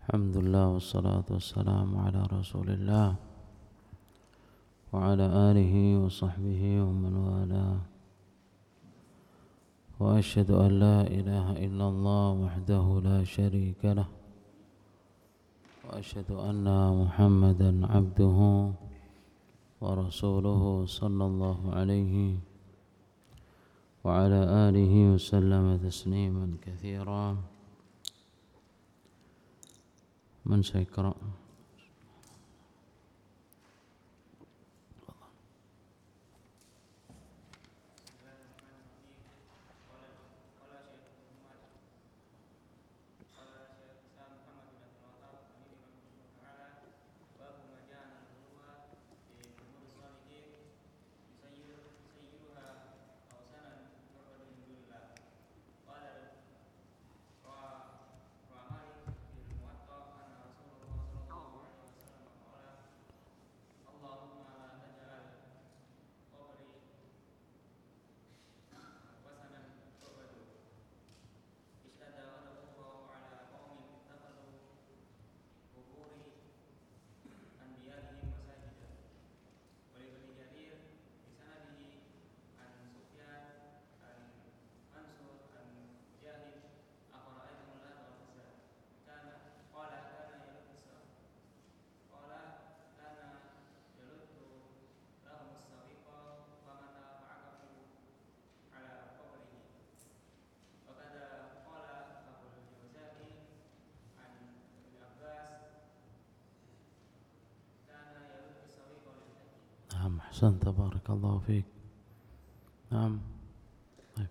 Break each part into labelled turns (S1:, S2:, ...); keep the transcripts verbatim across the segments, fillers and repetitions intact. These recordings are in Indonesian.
S1: Alhamdulillah wassalatu wassalamu ala rasulillah wa ala alihi wa sahbihi wa man wala wa ashhadu an la ilaha illallah wahdahu la sharika lah wa ashhadu anna muhammadan abduhu wa rasuluhu sallallahu alaihi wa ala alihi wa sallama tasliman katsiran. من سيقرأ؟ نعم أحسنت بارك الله فيك. نعم طيب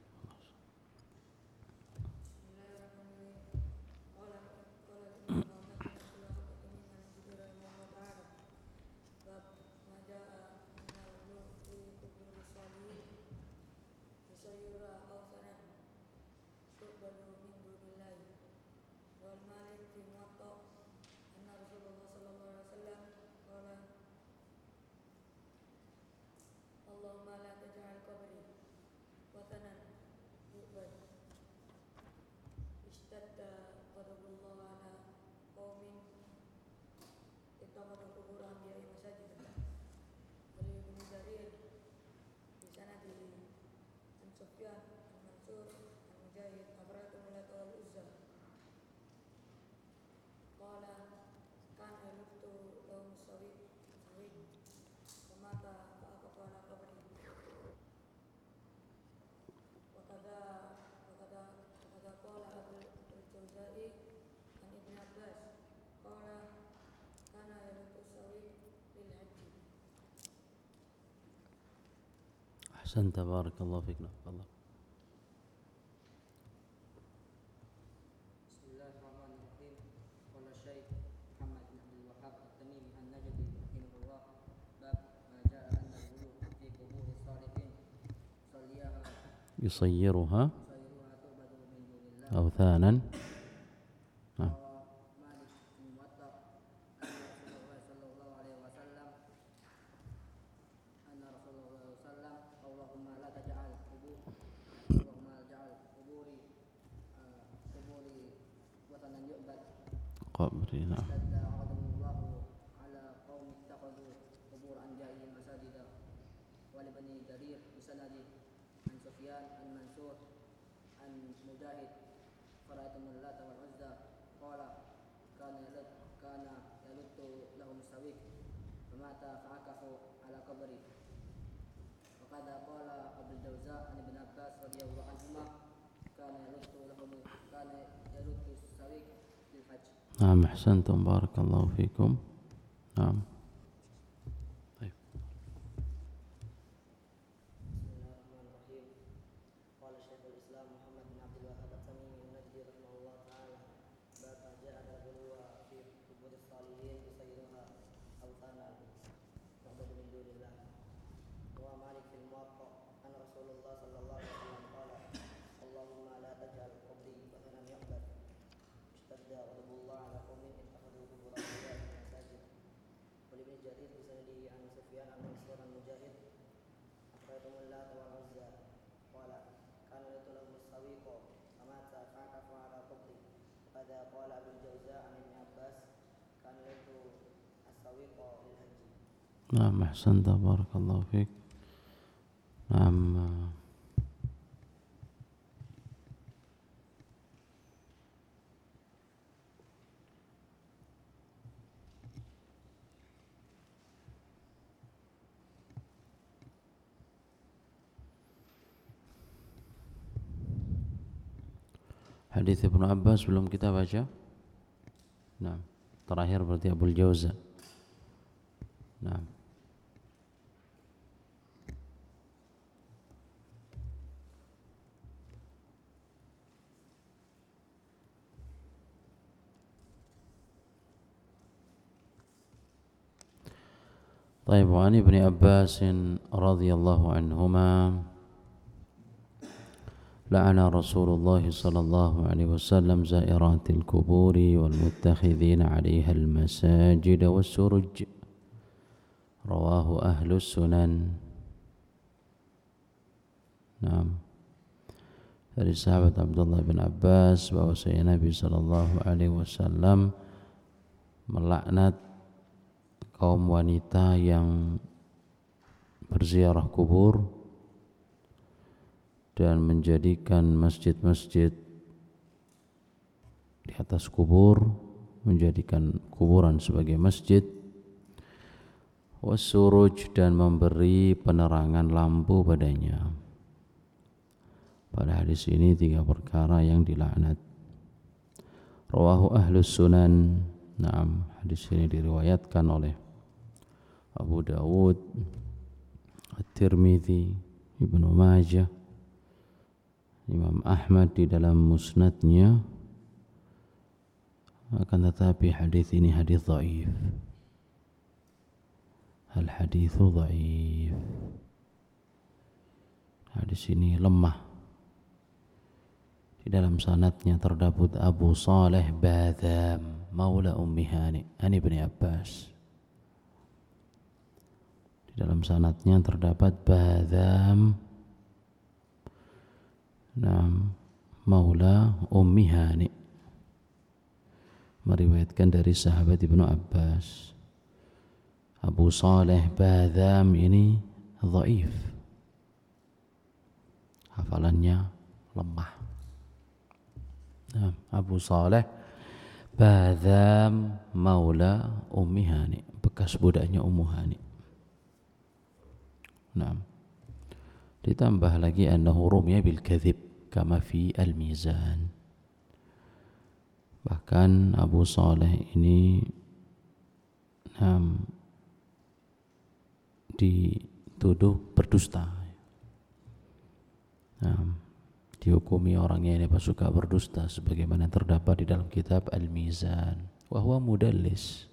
S1: أحسنت بارك الله فيك. الله
S2: بسم الله الرحمن الرحيم. قال الشيخ محمد بن عبد الوهاب التميمي النجدي رحمه الله: باب ما جاء أن الغلو في قبور الصالحين صليها
S1: يصيرها
S2: يصيرها تعبد من دون الله.
S1: أوثانا. نعم.
S2: مالك بن موطأ أن رسول الله صلى الله عليه وسلم أن رسول الله صلى الله عليه وسلم اللهم لا تجعل قبور اللهم لا تجعل قبوري قبوري وثنا يعبد.
S1: قبري. نعم.
S2: اشتد غضب الله على قوم اتخذوا قبور أنبيائهم مساجدا. ولابن جرير بسند عن سفيان عن منصور عن مجاهد: فرأيتم اللات والعزى قال كان يلد كان يلد لهم السويق فمات فعكفوا على قبري. وقد قال أبو الجوزاء عن ابن عباس رضي الله عنهما: كان يلد لهم كان يلد السويق للحج.
S1: نعم أحسنتم بارك الله فيكم. نعم طيب.
S2: بسم الله الرحمن الرحيم. قال شيخ الإسلام محمد بن عبد الوهاب التميمي النجدي رحمه الله تعالى: باب ما جاء الغلو في قبور الصالحين يصيرها أوثانا تعبد من دون الله. روى مالك في الموطأ أن رسول الله صلى الله عليه وسلم قال: اللهم لا تجعل قبري وثنا يعبد. اشتد غضب الله على قوم اتخذوا قبور أنبيائهم مساجد. ولابن جرير بسنده عن سفيان عن منصور عن مجاهد: أخرجتم اللات والعزى قال كان يلد لهم السويق فمات فعكفوا على قبري. وقد قال أبو الجوزاء عن ابن عباس السويق للحج.
S1: نعم أحسنت بارك الله فيك. نعم hadis Ibnu Abbas belum kita baca. Nah, terakhir berarti Abul Jauza. Nah. طيب وعن ابن عباس رضي الله عنهما لعن رسول الله صلى الله عليه وسلم زائرات القبور والمتخذين عليها المساجد والسرج رواه أهل السنن. Nah, dari sahabat Abdullah bin Abbas bahwasanya Nabi sallallahu alaihi wasallam melaknat kaum wanita yang berziarah kubur dan menjadikan masjid-masjid di atas kubur, menjadikan kuburan sebagai masjid, wasuruj dan memberi penerangan lampu padanya. Pada hadis ini tiga perkara yang dilaknat. Rawahu ahlus sunan. Naam, hadis ini diriwayatkan oleh Abu Dawud, At-Tirmidzi, Ibnu Majah, Imam Ahmad di dalam musnadnya. Akan tetapi hadis ini hadis dhaif. Al-haditsu dhaif. Hadis ini lemah. Di dalam sanadnya terdapat Abu Saleh Badham maula Ummi Hani an Ibnu Abbas. Di dalam sanadnya terdapat Badham Naam maula Ummi Hani, meriwayatkan dari sahabat Ibnu Abbas. Abu Saleh Badham ini dhaif, hafalannya lemah. Nah, Abu Saleh Badham maula Ummi Hani, bekas budaknya Ummu Hani. Nah, ditambah lagi annahu rumiya bil kadzib kama fi al-mizan. Bahkan Abu Saleh ini nah, dituduh berdusta. Nah, dihukumi orangnya ini suka berdusta sebagaimana terdapat di dalam kitab Al-Mizan. Wa huwa mudallis.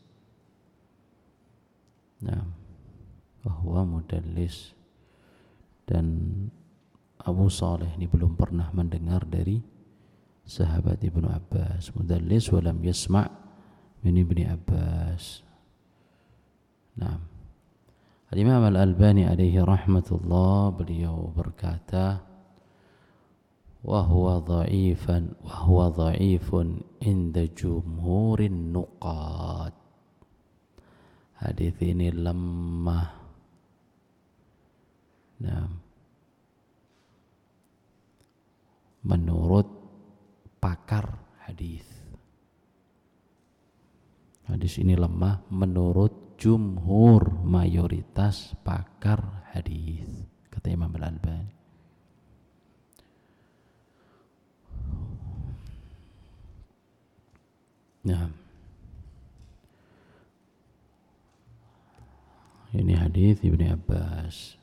S1: Nah, wa huwa mudallis. Dan Abu Saleh ini belum pernah mendengar dari sahabat Ibnu Abbas. Mudallis wa lam yasma' min Ibnu Abbas. Nah, Al-Imam Al-Albani alaihi rahmatullah, beliau berkata, wa huwa dha'ifan wa huwa dha'ifun inda jumhurin nuqad. Hadis ini lemah. Nah, menurut pakar hadis. Hadis ini lemah menurut jumhur, mayoritas pakar hadis, kata Imam Al-Albani. Nah, ini hadis Ibnu Abbas.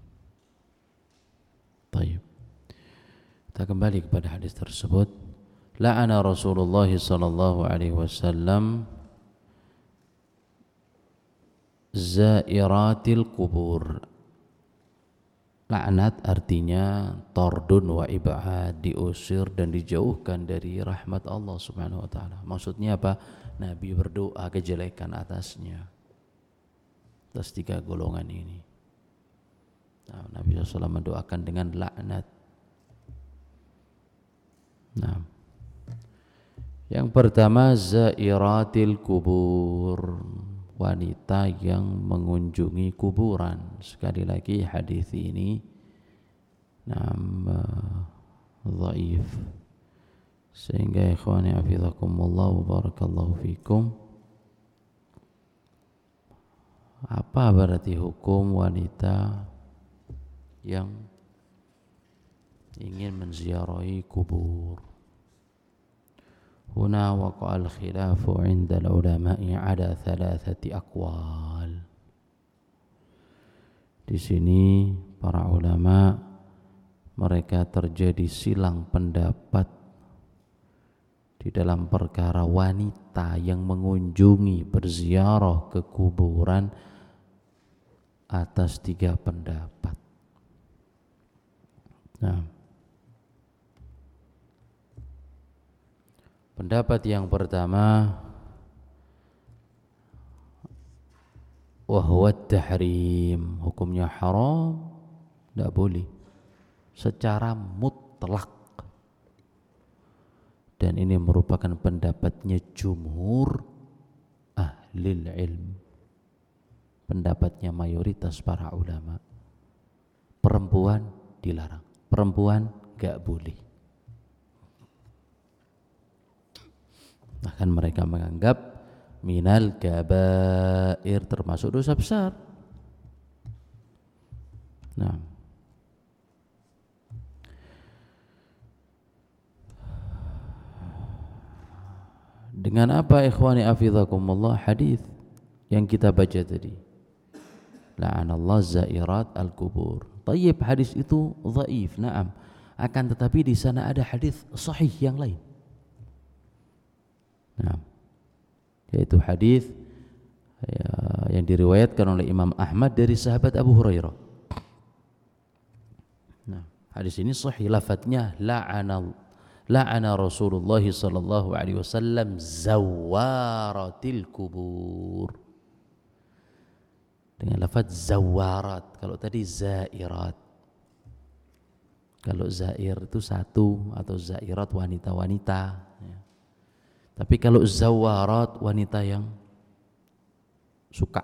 S1: Baik. Kita kembali kepada hadis tersebut. La'ana Rasulullah sallallahu alaihi wasallam zairatil kubur. Laknat artinya tordun wa ib'ad, diusir dan dijauhkan dari rahmat Allah Subhanahu wa taala. Maksudnya apa? Nabi berdoa kejelekan atasnya, atas tiga golongan ini. Nah, Nabi shallallahu alaihi wasallam mendoakan dengan laknat. Nah, yang pertama zairatil kubur, wanita yang mengunjungi kuburan. Sekali lagi hadis ini nam dhaif. Sehingga ikhwani hafizakumullah wa barakallahu fikum, apa berarti hukum wanita yang ingin menziarahi kubur? Huna waqa'a al-khilafu 'inda al-ulama'i 'ala thalathati aqwal. Di sini para ulama mereka terjadi silang pendapat di dalam perkara wanita yang mengunjungi berziarah ke kuburan atas tiga pendapat. Nah, pendapat yang pertama, wahwa tahrim, hukumnya haram, tidak boleh secara mutlak. Dan ini merupakan pendapatnya jumhur ahlil ilm, pendapatnya mayoritas para ulama. Perempuan dilarang, perempuan gak boleh. Bahkan mereka menganggap minal kabair, termasuk dosa besar. Nah, dengan apa ikhwani hafizakumullah hadis yang kita baca tadi, la'anallahu zairat al-kubur. Tayyib, hadis itu dhaif, na'am, akan tetapi di sana ada hadis sahih yang lain. Nah, yaitu hadis ya, yang diriwayatkan oleh Imam Ahmad dari sahabat Abu Hurairah. Nah, hadis ini sahih, lafadznya la'anal la'ana Rasulullah sallallahu alaihi wasallam zawaratil kubur, dengan lafadz zawarat. Kalau tadi zairat, kalau zair itu satu, atau zairat wanita-wanita ya. Tapi kalau zawarat wanita yang suka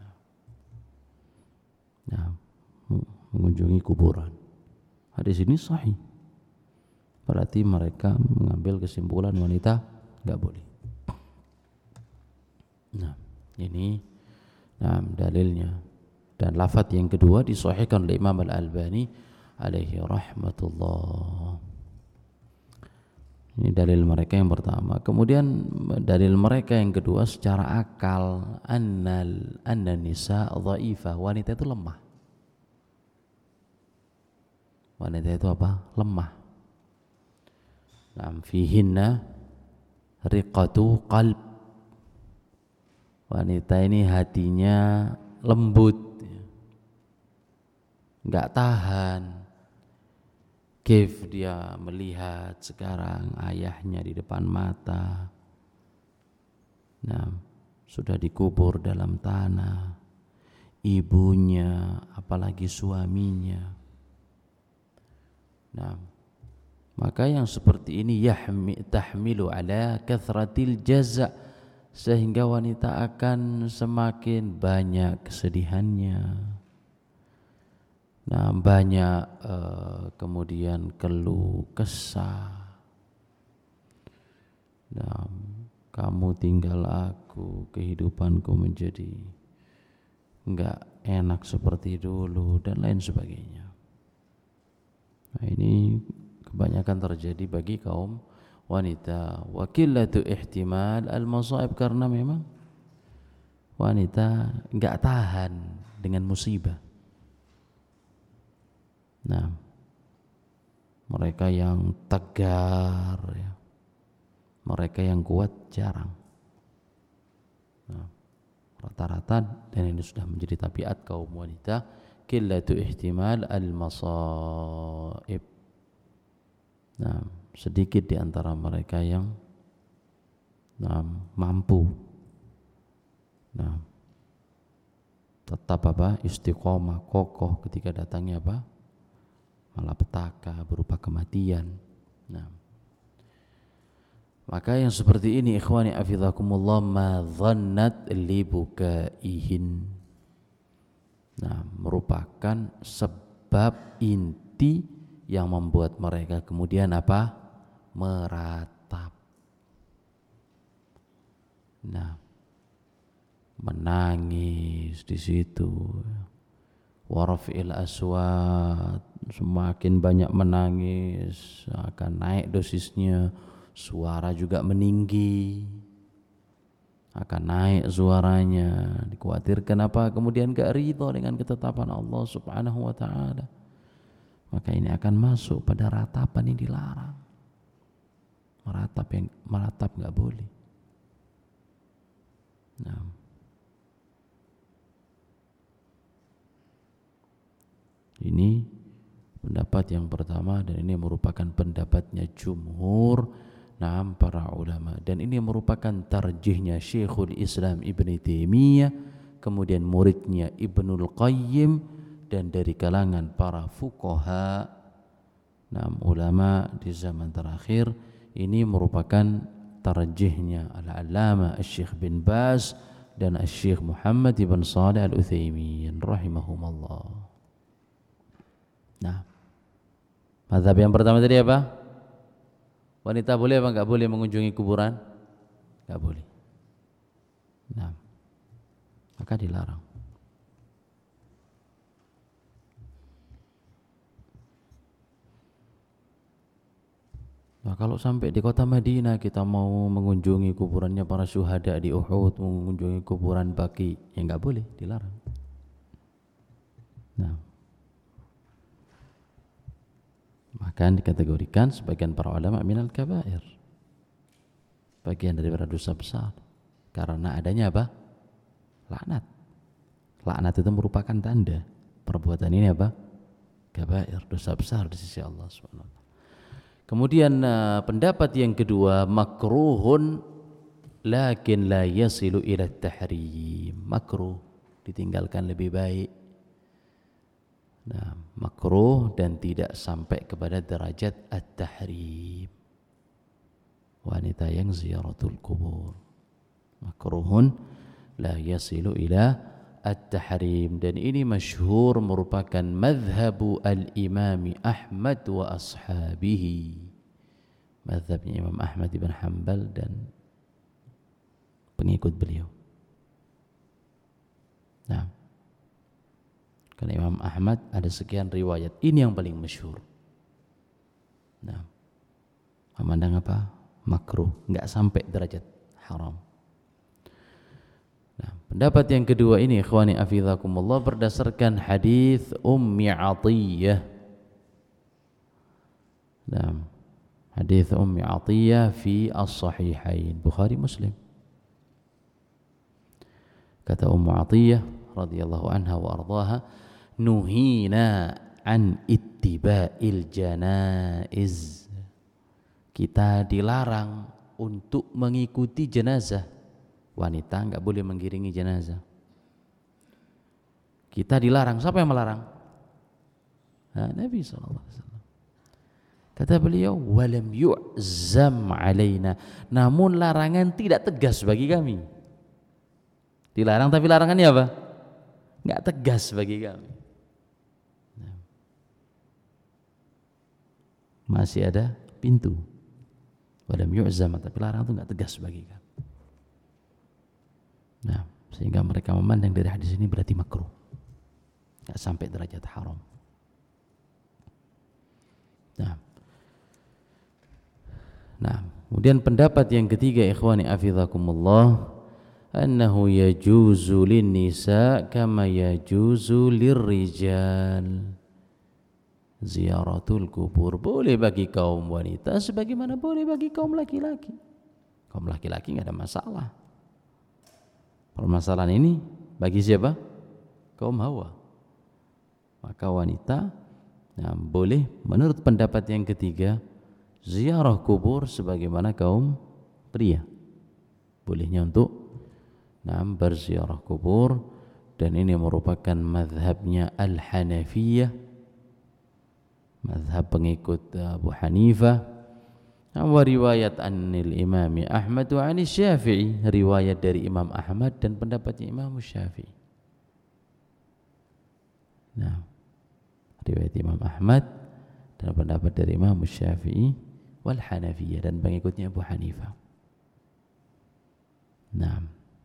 S1: ya, mengunjungi kuburan. Hadis ini sahih, berarti mereka mengambil kesimpulan wanita enggak boleh. Nah, ini nah dalilnya. Dan lafaz yang kedua disahihkan oleh Imam Al-Albani alaihi rahmatullah. Ini dalil mereka yang pertama. Kemudian dalil mereka yang kedua secara akal, annal anna nisa dhaifah, wanita itu lemah. Wanita itu apa? Lemah. Nam fihinna riqatu qalb. Wanita ini hatinya lembut, enggak tahan. Kif dia melihat sekarang ayahnya di depan mata, nah sudah dikubur dalam tanah, ibunya, apalagi suaminya. Nah, maka yang seperti ini yahmi tahmilu ala kathratil jaza', sehingga wanita akan semakin banyak kesedihannya. Nah, banyak uh, kemudian keluh kesah. Nah, kamu tinggal aku, kehidupanku menjadi enggak enak seperti dulu, dan lain sebagainya. Nah, ini kebanyakan terjadi bagi kaum wanita. Wa qillatu ihtimal al-masaib, karena memang wanita enggak tahan dengan musibah. Nah, mereka yang tegar ya, mereka yang kuat jarang. Nah, rata-rata, dan ini sudah menjadi tabiat kaum wanita, qillatu ihtimal al-masaib. Nah, sedikit di antara mereka yang nah, mampu nah, tetap apa istiqomah, kokoh ketika datangnya apa malapetaka berupa kematian. Nah, Maka yang seperti ini ikhwani afizakumullah ma dhannat li bukaihin. Nah, merupakan sebab inti yang membuat mereka kemudian apa? Meratap. Nah, menangis di situ. Warafil aswat, semakin banyak menangis akan naik dosisnya. Suara juga meninggi, akan naik suaranya. Dikhawatirkan apa? Kemudian gak ridho dengan ketetapan Allah subhanahu wa ta'ala. Maka ini akan masuk pada ratapan yang dilarang. Meratap yang meratap gak boleh. Nah, ini pendapat yang pertama, dan ini merupakan pendapatnya jumhur Naam para ulama, dan ini merupakan tarjihnya Syekhul Islam Ibn Taimiyah, kemudian muridnya Ibnul Qayyim, dan dari kalangan para fuqaha naam ulama di zaman terakhir. Ini merupakan tarjihnya Al-Allamah Asy-Syaikh bin Baz dan Asy-Syaikh Muhammad ibn Shalih Al-Utsaimin rahimahumallah. Nah, mazhab yang pertama tadi apa? Wanita boleh apa enggak boleh mengunjungi kuburan? Enggak boleh. Nah, maka dilarang. Nah, kalau sampai di kota Madinah kita mau mengunjungi kuburannya para syuhada di Uhud, mengunjungi kuburan Baqi, ya enggak boleh, dilarang. Nah, maka dikategorikan sebagian para ulama minal kabair, bagian daripada dosa besar, karena adanya apa? Laknat. Laknat itu merupakan tanda perbuatan ini apa? Kabair, dosa besar di sisi Allah subhanahu wa taala. Kemudian uh, pendapat yang kedua, makruhun lakin la yasilu ila tahrim. Makruh, ditinggalkan lebih baik. Nah, makruh dan tidak sampai kepada derajat at-tahrim. Wanita yang ziyaratul kubur makruhun la yasilu ila at-tahrim, dan ini masyhur merupakan madhabu al-imam Ahmad wa ashabihi, madhabnya Imam Ahmad ibn Hanbal dan pengikut beliau. Nah, karena Imam Ahmad ada sekian riwayat, ini yang paling masyhur. Nah, memandang apa? Makruh, enggak sampai derajat haram. Nah, pendapat yang kedua ini ikhwani afizakumullah berdasarkan hadis Ummi Atiyah. Nah, hadis Ummi Atiyah fi as-sahihain Bukhari Muslim. Kata Ummu Atiyah radhiyallahu anha wa ardhaha, nuhina an ittiba'il janaiz. Kita dilarang untuk mengikuti jenazah. Wanita enggak boleh mengiringi jenazah. Kita dilarang. Siapa yang melarang? Nah, Nabi sallallahu alaihi wasallam. Kata beliau, walam yu'zam alaina. Namun larangan tidak tegas bagi kami. Dilarang tapi larangannya apa? Enggak tegas bagi kami. Nah, masih ada pintu. Walam yu'zam, tapi larang itu enggak tegas bagi kami. Nah, sehingga mereka memandang dari hadis ini berarti makruh, enggak sampai derajat haram. Nah, nah, kemudian pendapat yang ketiga ikhwani afizakumullah, annahu yajuzu lin nisa kama yajuzu lirrijal. Ziyaratul kubur boleh bagi kaum wanita sebagaimana boleh bagi kaum laki-laki. Kaum laki-laki enggak ada masalah. Permasalahan ini bagi siapa? Kaum Hawa. Maka wanita nah, boleh menurut pendapat yang ketiga ziarah kubur sebagaimana kaum pria. Bolehnya untuk nah, berziarah kubur, dan ini merupakan mazhabnya Al-Hanafiyah, mazhab pengikut Abu Hanifah, Wa riwayat anil Imam Ahmad wa anis Syafi'i, riwayat dari Imam Ahmad dan pendapatnya Imam Syafi'i. Nah, riwayat Imam Ahmad dan pendapat dari Imam Syafi'i wal Hanafiyah dan pengikutnya Abu Hanifah. Nah,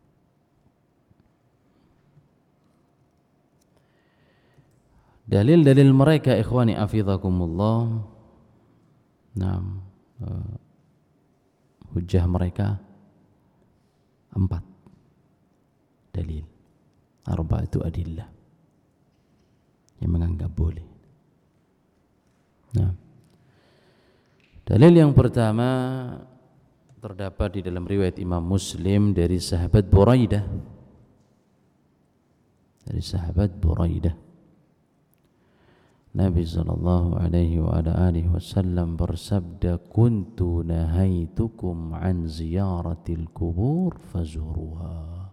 S1: dalil-dalil mereka ikhwani afidhakumullah. Nah, uh, hujah mereka empat dalil, arba'atu adillah yang menganggap boleh. Nah, dalil yang pertama terdapat di dalam riwayat Imam Muslim dari sahabat Buraidah, dari sahabat Buraidah. Nabi sallallahu alaihi wa ala alihi wasallam bersabda, kuntu nahaitukum an ziyaratil kubur fazuruha.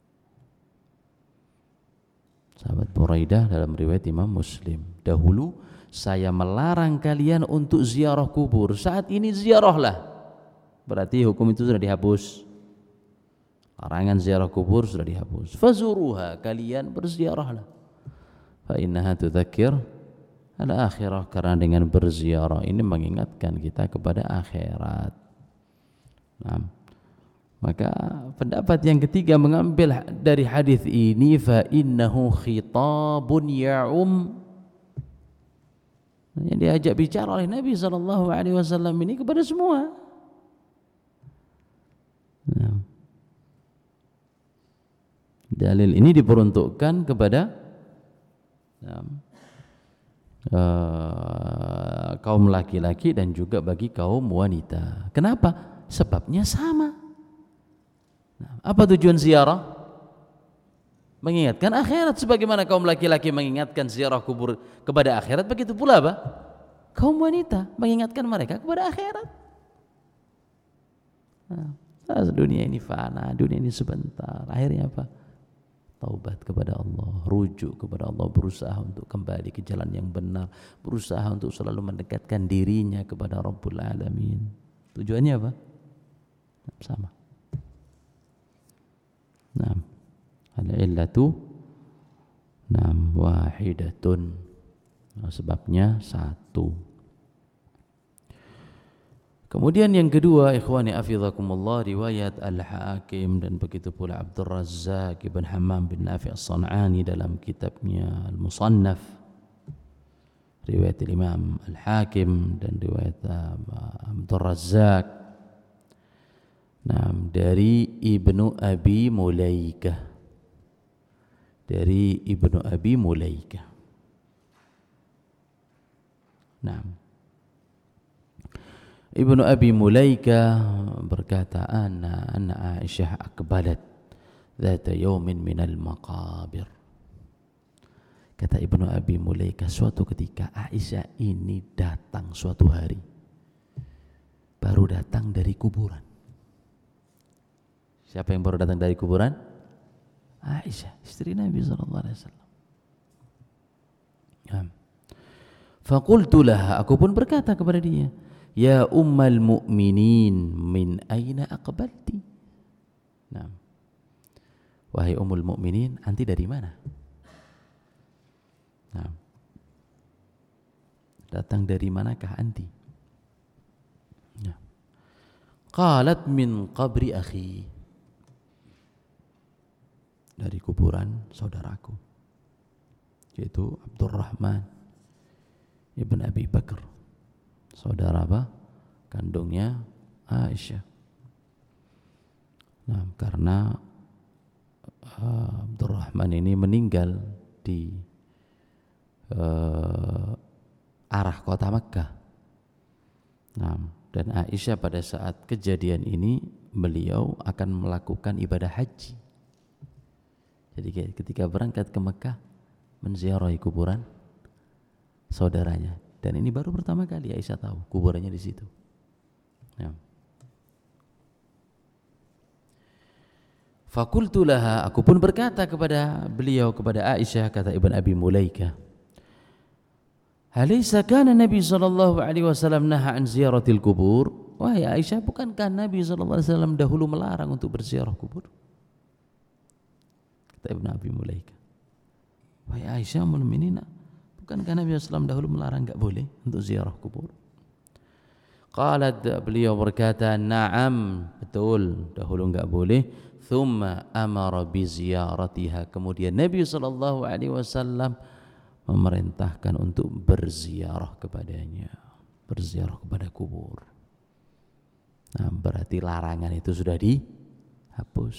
S1: Sahabat Buraidah dalam riwayat Imam Muslim, dahulu saya melarang kalian untuk ziarah kubur, saat ini ziarahlah. Berarti hukum itu sudah dihapus, larangan ziarah kubur sudah dihapus. Fazuruha, kalian berziarahlah. Fa innaha tudzakir al-akhirah, karena dengan berziarah ini mengingatkan kita kepada akhirat. Nah, maka pendapat yang ketiga mengambil dari hadis ini, fa innahu khitabun ya'um, yang diajak bicara oleh Nabi sallallahu alaihi wasallam ini kepada semua. Nah, dalil ini diperuntukkan kepada nah, Uh, kaum laki-laki dan juga bagi kaum wanita. Kenapa? Sebabnya sama. Nah, apa tujuan ziarah? Mengingatkan akhirat. Sebagaimana kaum laki-laki mengingatkan ziarah kubur kepada akhirat, begitu pula apa? Kaum wanita mengingatkan mereka kepada akhirat. Nah, dunia ini fana, dunia ini sebentar. Akhirnya apa? Taubat kepada Allah, rujuk kepada Allah, berusaha untuk kembali ke jalan yang benar, berusaha untuk selalu mendekatkan dirinya kepada Rabbul Alamin. Tujuannya apa? Sama. Naam. Al-illatu naam wahidatun. Nah, sebabnya satu. Kemudian yang kedua, ikhwani afidhakumullah, riwayat Al-Hakim dan begitu pula Abdul Razzaq ibn Hammam bin Nafi' As-San'ani dalam kitabnya Al-Musannaf. Riwayat Imam Al-Hakim dan riwayat Abdul Razzaq. Nah, dari Ibnu Abi Mulaikah. Dari Ibnu Abi Mulaikah. Nah, Ibnu Abi Mulaikah berkata, anna anna Aisyah akbalat dzata yaumin minal maqabir. Kata Ibnu Abi Mulaikah, suatu ketika Aisyah ini datang suatu hari, baru datang dari kuburan. Siapa yang baru datang dari kuburan? Aisyah, istri Nabi sallallahu alaihi wasallam. Faqultu laha, aku pun berkata kepada dia, ya ummal mu'minin, min aina aqbalti? Nah, wahai ummul mu'minin, anti dari mana? Nah, datang dari manakah anti? Nah, qalat min qabri akhi, dari kuburan saudaraku, yaitu Abdurrahman ibn Abi Bakr, saudara apa? Kandungnya Aisyah. Nah, karena uh, Abdurrahman ini meninggal di uh, arah kota Makkah. Nah, dan Aisyah pada saat kejadian ini beliau akan melakukan ibadah haji. Jadi ketika berangkat ke Makkah menziarahi kuburan saudaranya. Dan ini baru pertama kali Aisyah tahu kuburannya di situ. Ya. Fakultu laha, aku pun berkata kepada beliau, kepada Aisyah, kata Ibn Abi Mulaikah, alaysa kana Nabi sallallahu alaihi wasallam naha an ziyaratil kubur? Wahai Aisyah, bukankah Nabi shallallahu alaihi wasallam dahulu melarang untuk berziarah kubur? Kata Ibnu Abi Mulaika, wahai Aisyah ummul mukminin, bukankah Nabi shallallahu alaihi wasallam dahulu melarang enggak boleh untuk ziarah kubur? Qalat, beliau berkata, na'am, betul, dahulu enggak boleh. Thumma amara bi ziyaratiha, kemudian Nabi sallallahu alaihi wasallam memerintahkan untuk berziarah kepadanya, berziarah kepada kubur. Nah, berarti larangan itu sudah dihapus.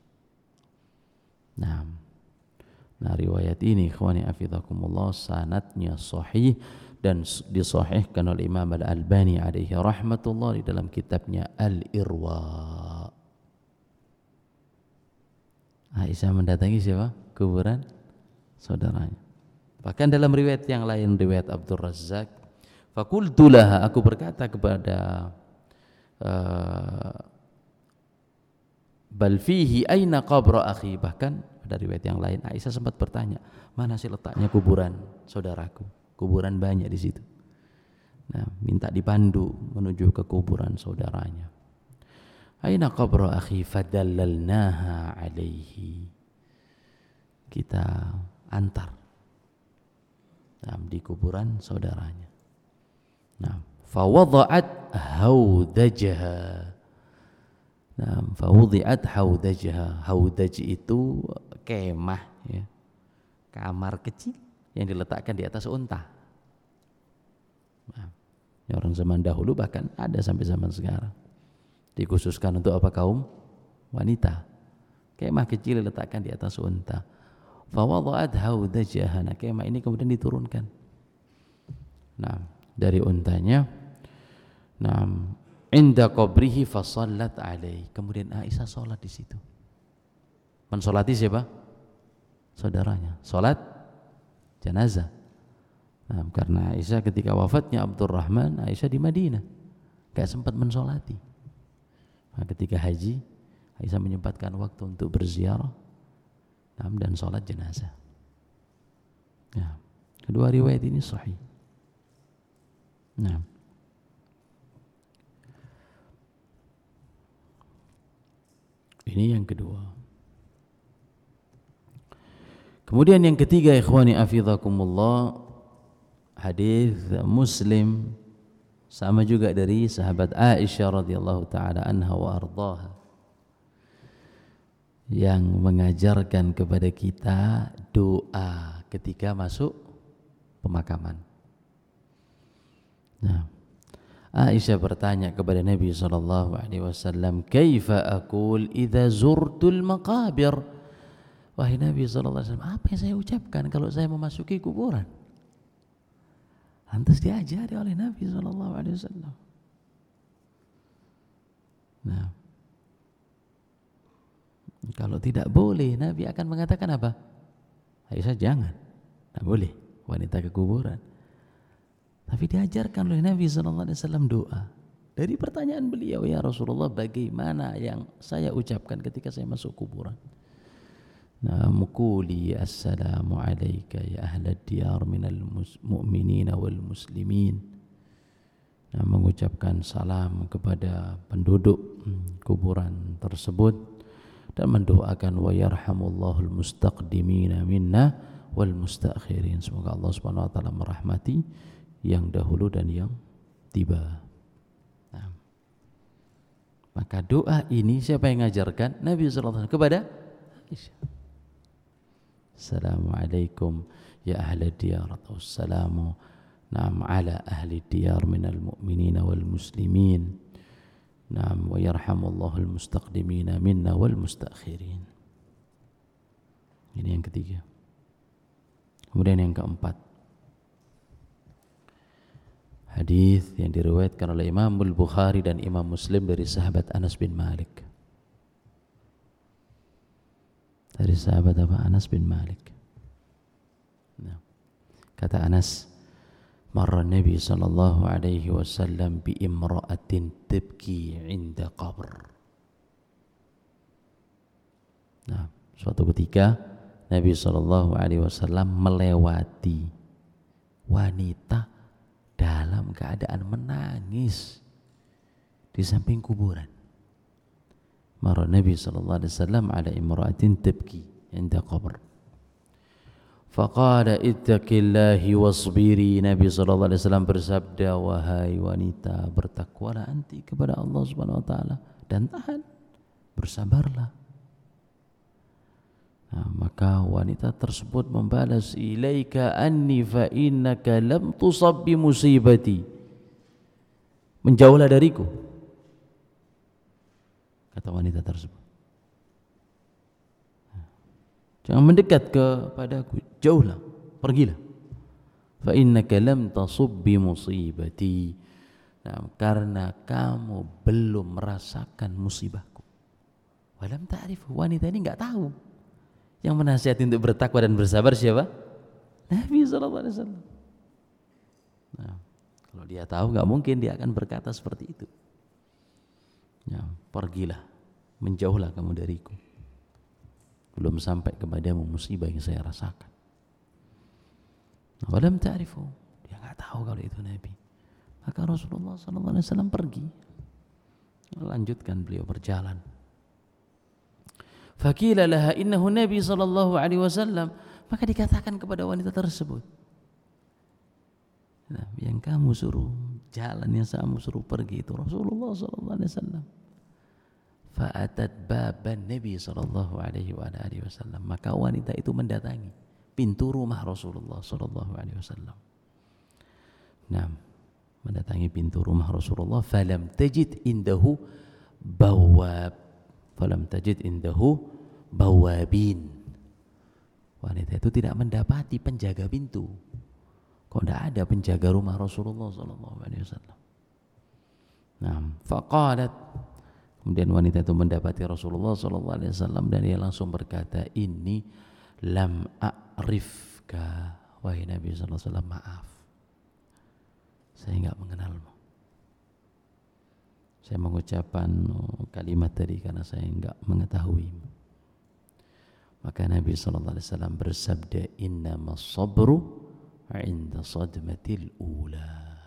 S1: Nah, nah riwayat ini ikhwani afidakumullah sanadnya sahih dan disahihkan oleh Imam Al-Albani alaihi rahmatullah di dalam kitabnya Al-Irwa. Aisyah mendatangi siapa? Kuburan saudaranya. Bahkan dalam riwayat yang lain, riwayat Abdul Razzaq, faqultu laha, aku berkata kepada uh, bal fihi aina qabra akhi, bahkan pada riwayat yang lain Aisyah sempat bertanya, mana sih letaknya kuburan saudaraku? Kuburan banyak di situ. Nah, minta dipandu menuju ke kuburan saudaranya. Aina qabra akhi fadallalnaha alaihi, kita antar nah, di kuburan saudaranya. Nah, fawada'at haudajaha. Nah, fawudi'at haudajaha. Haudaj itu kemah ya, kamar kecil yang diletakkan di atas unta. Nah, orang zaman dahulu bahkan ada sampai zaman sekarang. Dikhususkan untuk apa? Kaum wanita. Kemah kecil diletakkan di atas unta. Fawada'at haudajaha. Nah, kemah ini kemudian diturunkan. Nah, dari untanya. Nah, inda qabrihi fasallat alaih. Kemudian Aisyah salat di situ. Mensolati siapa? Saudaranya. Salat jenazah. Nah, karena Aisyah ketika wafatnya Abdurrahman, Aisyah di Madinah, gak sempat mensolati. Nah, ketika haji, Aisyah menyempatkan waktu untuk berziarah dan sholat jenazah. Nah, kedua riwayat ini sahih. Nah, ini yang kedua. Kemudian yang ketiga, ikhwani afidhakumullah, hadis Muslim, sama juga dari sahabat Aisyah radhiyallahu taala anha wa ardhaha, yang mengajarkan kepada kita doa ketika masuk pemakaman. Nah, Aisyah bertanya kepada Nabi sallallahu alaihi wasallam, "Kaifa aqul idza zurtul maqabir?" Wahai Nabi sallallahu alaihi wasallam, apa yang saya ucapkan kalau saya memasuki kuburan? Lantas diajari oleh Nabi sallallahu alaihi wasallam. Nah, kalau tidak boleh, Nabi akan mengatakan apa? Aisyah jangan, tidak boleh wanita ke kuburan. Tapi diajarkan oleh Nabi sallallahu alaihi wasallam doa. Dari pertanyaan beliau, ya Rasulullah, bagaimana yang saya ucapkan ketika saya masuk kuburan? Nah, mukuli assalamu alayka ya ahlad diyar minal mu'minina wal muslimin. Nah, mengucapkan salam kepada penduduk kuburan tersebut dan mendoakan wa yarhamullahul mustaqdimina minna wal mustakhirin. Semoga Allah Subhanahu wa taala merahmati yang dahulu dan yang tiba. Nah, maka doa ini siapa yang ngajarkan? Nabi sallallahu alaihi wasallam kepada Aisyah. Assalamualaikum ya ahli diyar, atau assalamu na'am ala ahli diyar minal mu'minina wal muslimin, na'am wa yarhamullahu al mustaqdimina minna wal mustakhirin. Ini yang ketiga. Kemudian yang keempat, hadis yang diriwayatkan oleh Imam Al-Bukhari dan Imam Muslim dari sahabat Anas bin Malik. Dari sahabat apa? Anas bin Malik. Nah, kata Anas, marra Nabi sallallahu alaihi wasallam bi imra'atin tibki 'inda qabr. Nah, suatu ketika Nabi sallallahu alaihi wasallam melewati wanita dalam keadaan menangis di samping kuburan. Mara Nabi sallallahu alaihi wasallam ala imra'atin tabki inda qabr. Faqala ittaqillahi wasbiri. Nabi sallallahu alaihi wasallam bersabda, wahai wanita, bertakwalah anti kepada Allah Subhanahu wa taala dan tahan, bersabarlah. Nah, maka wanita tersebut membalas, ilaika anni fa innaka lam tusab bi musibati. Menjauhlah dariku, kata wanita tersebut. Jangan mendekat kepadaku, jauhlah, pergilah. Fa innaka lam tasub bi musibati. Nah, karena kamu belum merasakan musibahku. Walam ta'rif, wanita ini enggak tahu. Yang menasihati untuk bertakwa dan bersabar siapa? Nabi sallallahu alaihi wasallam. Nah, kalau dia tahu enggak mungkin dia akan berkata seperti itu. Ya, pergilah, menjauhlah kamu dariku. Belum sampai kepadamu musibah yang saya rasakan. Walam ta'rifu, dia enggak tahu kalau itu Nabi. Maka Rasulullah sallallahu alaihi wasallam pergi. Lanjutkan beliau berjalan. Faqila laha innahu Nabi sallallahu alaihi wasallam. Maka dikatakan kepada wanita tersebut, nah, yang kamu suruh jalan, yang kamu suruh pergi itu Rasulullah sallallahu alaihi wasallam. Fa'atat baban Nabi sallallahu alaihi wasallam. Maka wanita itu mendatangi pintu rumah Rasulullah sallallahu alaihi wasallam. Nah, mendatangi pintu rumah Rasulullah. Falam tajid indahu bawab. Falam tajid indahu bawabin. Wanita itu tidak mendapati penjaga pintu. Kok tidak ada penjaga rumah Rasulullah sallallahu alaihi wasallam. Nah, faqalat, kemudian wanita itu mendapati Rasulullah sallallahu alaihi wasallam dan dia langsung berkata, ini lam a'rifka, wahai Nabi sallallahu alaihi wasallam, maaf, saya enggak mengenalmu. Saya mengucapkan kalimat tadi karena saya enggak mengetahuimu. Maka Nabi sallallahu alaihi wasallam bersabda, innamas sabru 'inda sadmatil ula.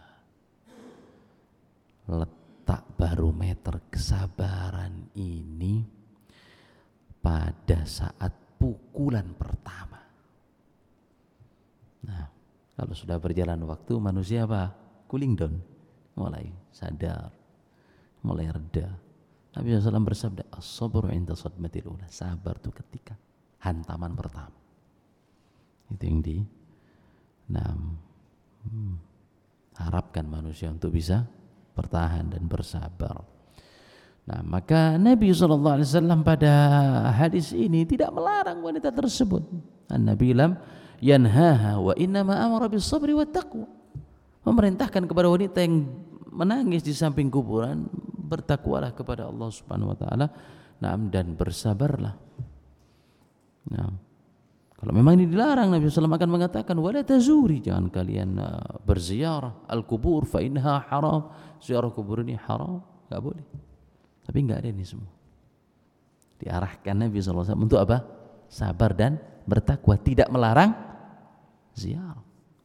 S1: Letak barometer kesabaran ini pada saat pukulan pertama. Nah, kalau sudah berjalan waktu, manusia apa? Cooling down, mulai sadar, mulai reda. Nabi sallallahu alaihi wasallam bersabda, as-sabru 'inda sadmatil ula. Sabar itu ketika hantaman pertama. Itu yang di nah, hmm, harapkan manusia untuk bisa bertahan dan bersabar. Nah, maka Nabi sallallahu alaihi wasallam pada hadis ini tidak melarang wanita tersebut. An-Nabi lam yanhaha wa innama amara bis sabri wat taqwa. Memerintahkan kepada wanita yang menangis di samping kuburan, bertakwalah kepada Allah Subhanahu wa taala, nah, dan bersabarlah. Nah, kalau memang ini dilarang, Nabi sallallahu alaihi wasallam akan mengatakan, wala tazuri, jangan kalian uh, berziarah al-kubur fa innaha haram. Ziarah kubur ini haram, enggak boleh. Tapi enggak ada ini semua. Diarahkan Nabi sallallahu alaihi wasallam untuk apa? Sabar dan bertakwa, tidak melarang ziarah.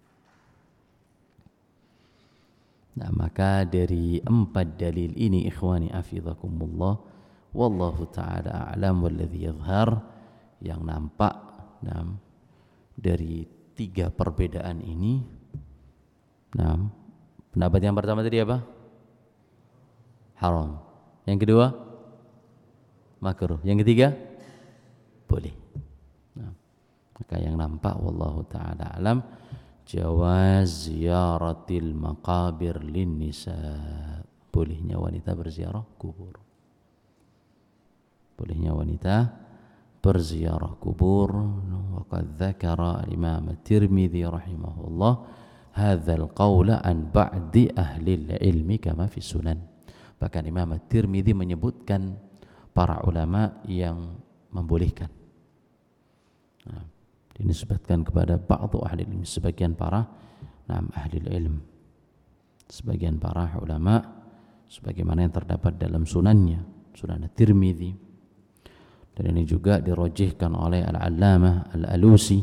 S1: Nah, maka dari empat dalil ini, ikhwani afizakumullah, wallahu ta'ala a'lam, walladhi yadhhar, yang nampak nah, dari tiga perbedaan ini. Nah, pendapat yang pertama tadi apa? Haram. Yang kedua, makruh. Yang ketiga, boleh. Nah, maka yang nampak wallahu ta'ala alam, jawaz ziyaratil maqabir lin nisa. Bolehnya wanita berziarah kubur. Bolehnya wanita berziarah kubur. Waqad dzakara al-Imam At-Tirmidzi rahimahullah hadzal qaula an ba'di ahli al-ilmi kama fi sunan. Bahkan Imam At-Tirmidzi menyebutkan para ulama yang membolehkan. Nah, dinisbatkan kepada ba'du ahli ilmi, sebagian para nah, ahli ilm, sebagian para ulama, sebagaimana yang terdapat dalam sunannya, Sunan At-Tirmidzi. Dan ini juga dirojihkan oleh Al-Allamah Al-Alusi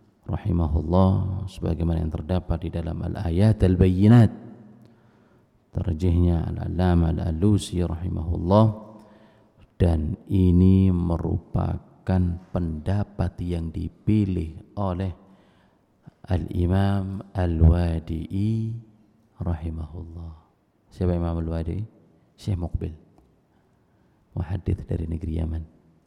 S1: rahimahullah, sebagaimana yang terdapat di dalam Al-Ayat Al-Bayyinat, tarjihnya Al-Allamah Al-Alusi rahimahullah, dan ini merupakan pendapat yang dipilih oleh Al-Imam Al-Wadi'i rahimahullah. Siapa Imam Al-Wadi'i? Syekh Muqbil, muhaddits dari negeri Yaman.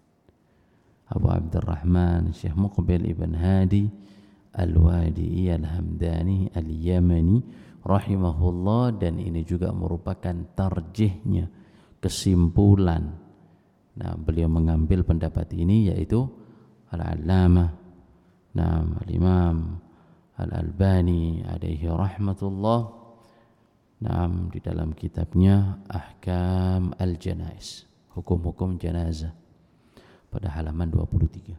S1: Abu Abdurrahman Syekh Muqbil ibn Hadi Al-Wadi'i Al-Hamdani Al-Yamani rahimahullah, dan ini juga merupakan tarjihnya, kesimpulan. Nah, beliau mengambil pendapat ini, yaitu Al-Allamah nah, Al-Imam Al-Albani alaihi rahmatullah, nah, di dalam kitabnya Ahkam Al-Janaiz, hukum-hukum jenazah, pada halaman dua puluh tiga.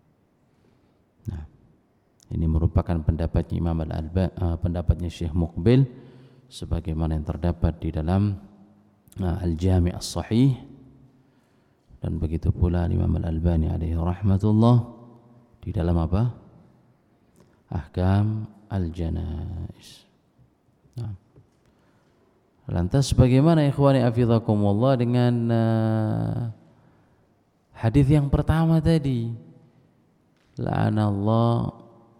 S1: Nah, ini merupakan pendapatnya Imam Al-Albani, uh, pendapatnya Syekh Muqbil, sebagaimana yang terdapat di dalam uh, Al-Jami' As-Sahih, dan begitu pula Imam Al-Albani alaihi rahmatullah di dalam apa? Ahkam Al-Janaiz. Nah, lantas bagaimana ikhwani hafizakumullah dengan uh, hadis yang pertama tadi? La'anallah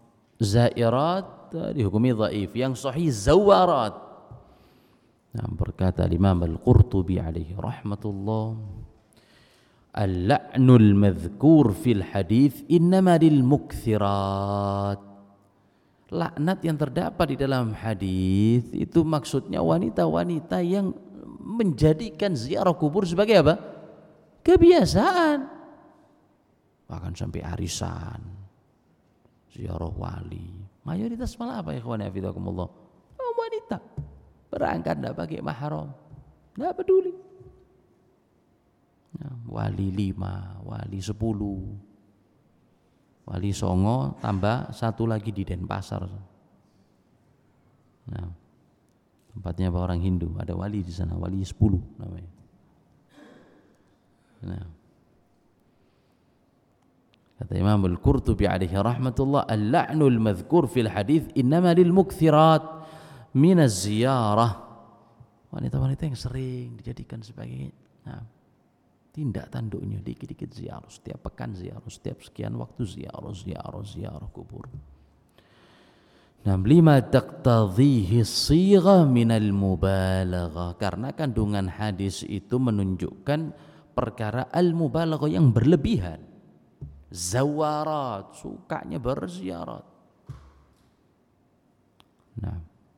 S1: zairat, dihukumi dhaif. Yang sahih zawarat. Nah, berkata Imam Al-Qurtubi alaihi rahmatullah, al-la'nul madhkur fil hadith innama lil mukthirat. Laknat yang terdapat di dalam hadis itu maksudnya wanita-wanita yang menjadikan ziarah kubur sebagai apa? Kebiasaan. Bahkan sampai arisan, ziarah wali. Mayoritas malah apa ya ikhwan fillah? Oh, wanita berangkat tidak pakai mahram, tidak peduli. Nah, wali lima, wali sepuluh, wali songo, tambah satu lagi di Denpasar. Nah, tempatnya apa orang Hindu, ada wali di sana, wali sepuluh namanya. Nah, kata Imam Al-Qurtubi alaihi rahmatullah, al-la'nul madhkur fil hadith innama lil mukthirat min az-ziyarah. Wanita-wanita yang sering dijadikan sebagai nah, tindak tanduknya, dikit-dikit ziarah, setiap pekan ziarah, setiap sekian waktu ziarah, ziarah, ziarah kubur. Nah, lima taqtadhihi sigha minal mubalaghah, karena kandungan hadis itu menunjukkan perkara al-mubalaghah yang berlebihan. Zawarat, sukanya berziarat. Nah,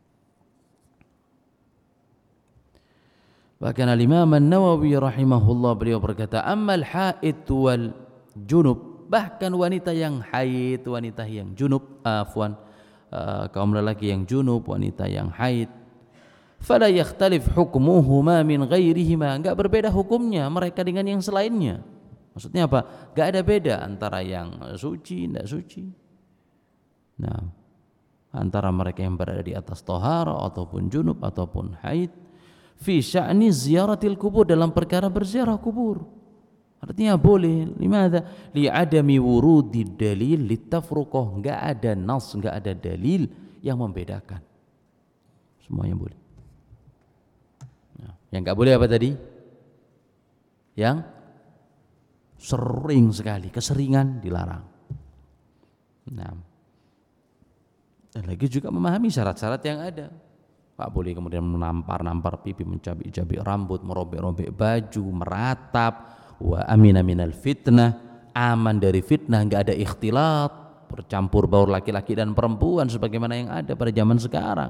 S1: bahkan Al-Imam An-Nawawi rahimahullah beliau berkata, ammal haid wal junub, bahkan wanita yang haid, wanita yang junub, afwan, uh, kaum lelaki yang junub, wanita yang haid, fala yakhtalif hukmuhuma min ghairihima, enggak berbeda hukumnya mereka dengan yang selainnya. Maksudnya apa? Enggak ada beda antara yang suci, tidak suci. Nah, antara mereka yang berada di atas tohara ataupun junub ataupun haid, fi sya'ni ziyaratil kubur, dalam perkara berziarah kubur. Artinya boleh. Limadha? Li'adami wurudi dalil litafruqah, enggak ada nas, enggak ada dalil yang membedakan. Semuanya boleh. Nah, yang enggak boleh apa tadi? Yang sering sekali, keseringan dilarang. Nah, dan lagi juga memahami syarat-syarat yang ada. Tak boleh kemudian menampar-nampar pipi, mencabik-cabik rambut, merobek-robek baju, meratap. Wa amina minal fitnah, aman dari fitnah, enggak ada ikhtilat, bercampur baur laki-laki dan perempuan sebagaimana yang ada pada zaman sekarang.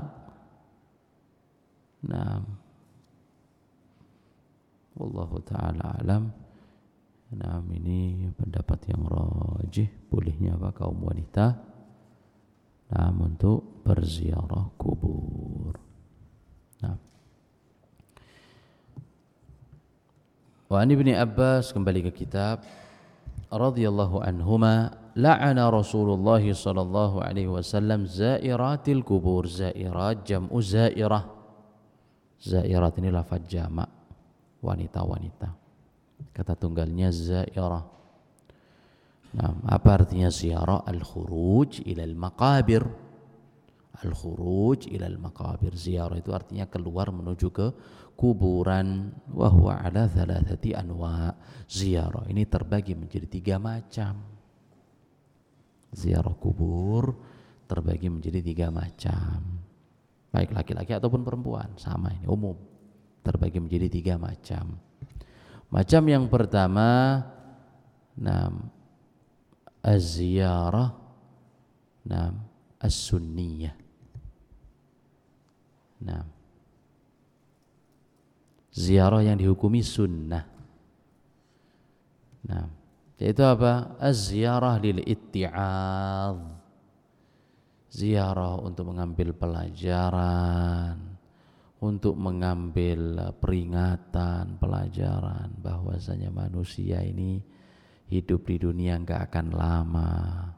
S1: Nah, wallahu taala alam. Nah, ini pendapat yang rajih, bolehnya apa kaum wanita nah untuk berziarah kubur. Nah, wa an Ibni Abbas, kembali ke kitab, radhiyallahu anhuma, la'ana Rasulullah sallallahu alaihi wasallam zairatil kubur. Zairat jam'u zairah. Zairat ini lafaz jamak, wanita-wanita. Kata tunggalnya zairah. Nah, apa artinya ziarah? Al-khuruj ilal maqabir, Al-khuruj ilal maqabir, ziarah itu artinya keluar menuju ke kuburan. Wa huwa ala thalathati anwa. Ziarah ini terbagi menjadi tiga macam. Ziarah kubur terbagi menjadi tiga macam. Baik laki-laki ataupun perempuan, sama ini umum. Terbagi menjadi tiga macam. Macam yang pertama, nam az-ziyarah nam as-sunniyah. Nah, ziarah yang dihukumi sunnah. Nah, yaitu apa? Az-ziyarah lil itti'adz. Ziarah untuk mengambil pelajaran, untuk mengambil peringatan, pelajaran bahwasanya manusia ini hidup di dunia enggak akan lama.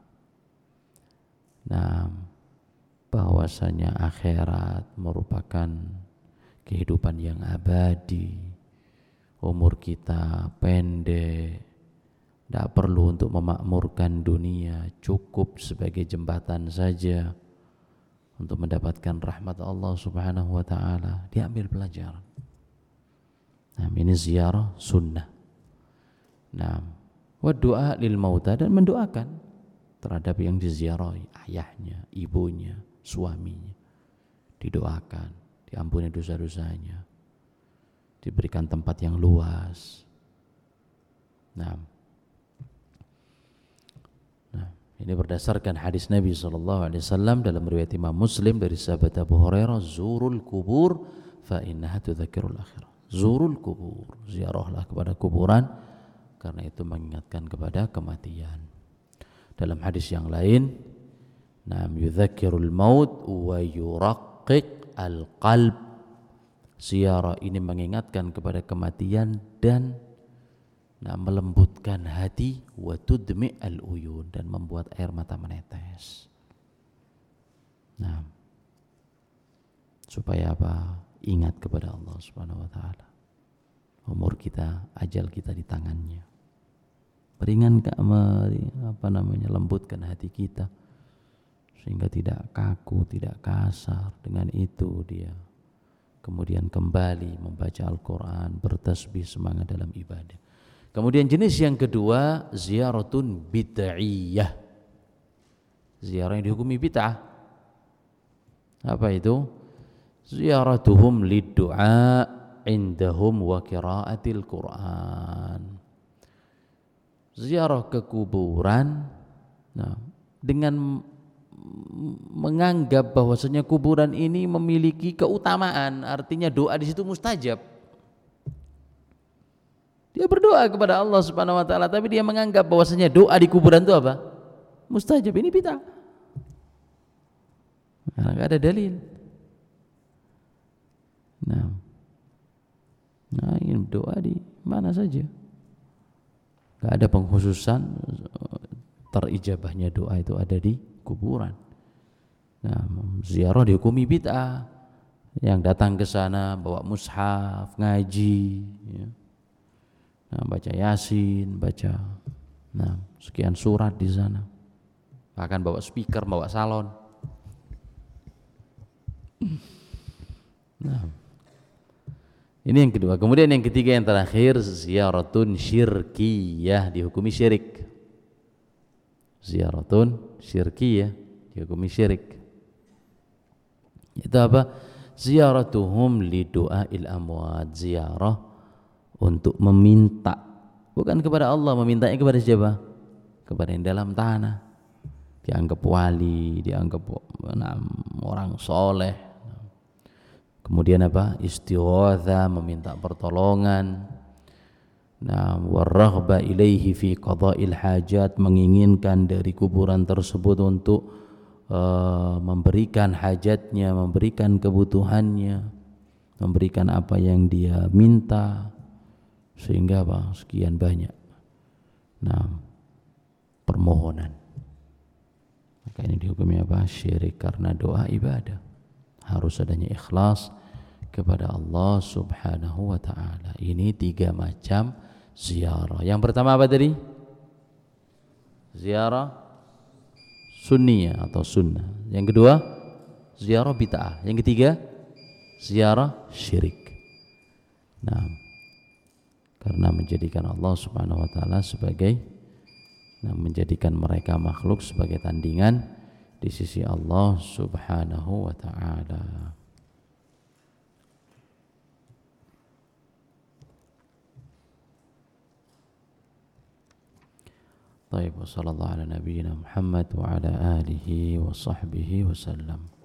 S1: Nah, bahwasanya akhirat merupakan kehidupan yang abadi. Umur kita pendek, tidak perlu untuk memakmurkan dunia, cukup sebagai jembatan saja untuk mendapatkan rahmat Allah Subhanahu wa ta'ala. Diambil pelajaran. Nah, ini ziarah sunnah. Nah, wa du'a lil mauta, dan mendoakan terhadap yang diziarahi, ayahnya, ibunya, suaminya, didoakan, diampuni dosa-dosanya, diberikan tempat yang luas. Nah, nah ini berdasarkan hadis Nabi shallallahu alaihi wasallam dalam riwayat Imam Muslim dari sahabat Abu Hurairah, zurul kubur fa innaha tudzakirul akhirah. Zurul kubur, ziarahlah kepada kuburan karena itu mengingatkan kepada kematian. Dalam hadis yang lain, nam yudzakirul maut wa yuraqqiq al-qalb. Ziarah ini mengingatkan kepada kematian dan nah, melembutkan hati, wa tudmi al-uyun, dan membuat air mata menetes. Nah, supaya apa? Ingat kepada Allah Subhanahu wa taala. Umur kita, ajal kita di tangannya. Beringan apa namanya? Lembutkan hati kita sehingga tidak kaku, tidak kasar. Dengan itu dia kemudian kembali membaca Al-Quran, bertasbih, semangat dalam ibadah. Kemudian jenis yang kedua, ziyaratun bid'iyah. Ziarah yang dihukumi bid'ah. Apa itu? Ziyaratuhum liddu'a indahum wa qiraatil Qur'an. Ziarah ke kuburan, nah, dengan menganggap bahwasanya kuburan ini memiliki keutamaan, artinya doa di situ mustajab. Dia berdoa kepada Allah Subhanahu wa taala, tapi dia menganggap bahwasanya doa di kuburan itu apa? Mustajab. Ini bid'ah. Karena enggak ada dalil. Nah, nah ini doa di mana saja. Enggak ada pengkhususan terijabahnya doa itu ada di kuburan. Nah, ziarah dihukumi bid'ah. Yang datang ke sana bawa mushaf, ngaji, ya. Nah, baca Yasin, baca nah, sekian surat di sana. Bahkan bawa speaker, bawa salon. Nah, ini yang kedua. Kemudian yang ketiga, yang terakhir, ziyaratun syirkiyah, dihukumi syirik. Ziyaratun syirkiyah, dihukumi syirik. Itu apa? Ziyaratuhum li du'ail amwat, ziarah untuk meminta, bukan kepada Allah, memintanya kepada siapa? Kepada yang dalam tanah. Dianggap wali, dianggap nah, orang soleh. Kemudian apa? Istighatsah, meminta pertolongan. Nah, warraghba ilaihi fi qada'il hajat, menginginkan dari kuburan tersebut untuk uh, memberikan hajatnya, memberikan kebutuhannya, memberikan apa yang dia minta, sehingga apa? Sekian banyak nah permohonan. Maka ini dihukumi apa? Syirik, karena doa ibadah harus adanya ikhlas kepada Allah Subhanahu wa ta'ala. Ini tiga macam ziarah. Yang pertama apa tadi? Ziarah sunniyah atau sunnah. Yang kedua, ziarah bid'ah. Yang ketiga, ziarah syirik. Nah, karena menjadikan Allah Subhanahu wa taala sebagai, nah, menjadikan mereka makhluk sebagai tandingan di sisi Allah Subhanahu wa taala. Baik, wa sallallahu ala nabiyyina Muhammad wa ala alihi wa sahbihi wasallam.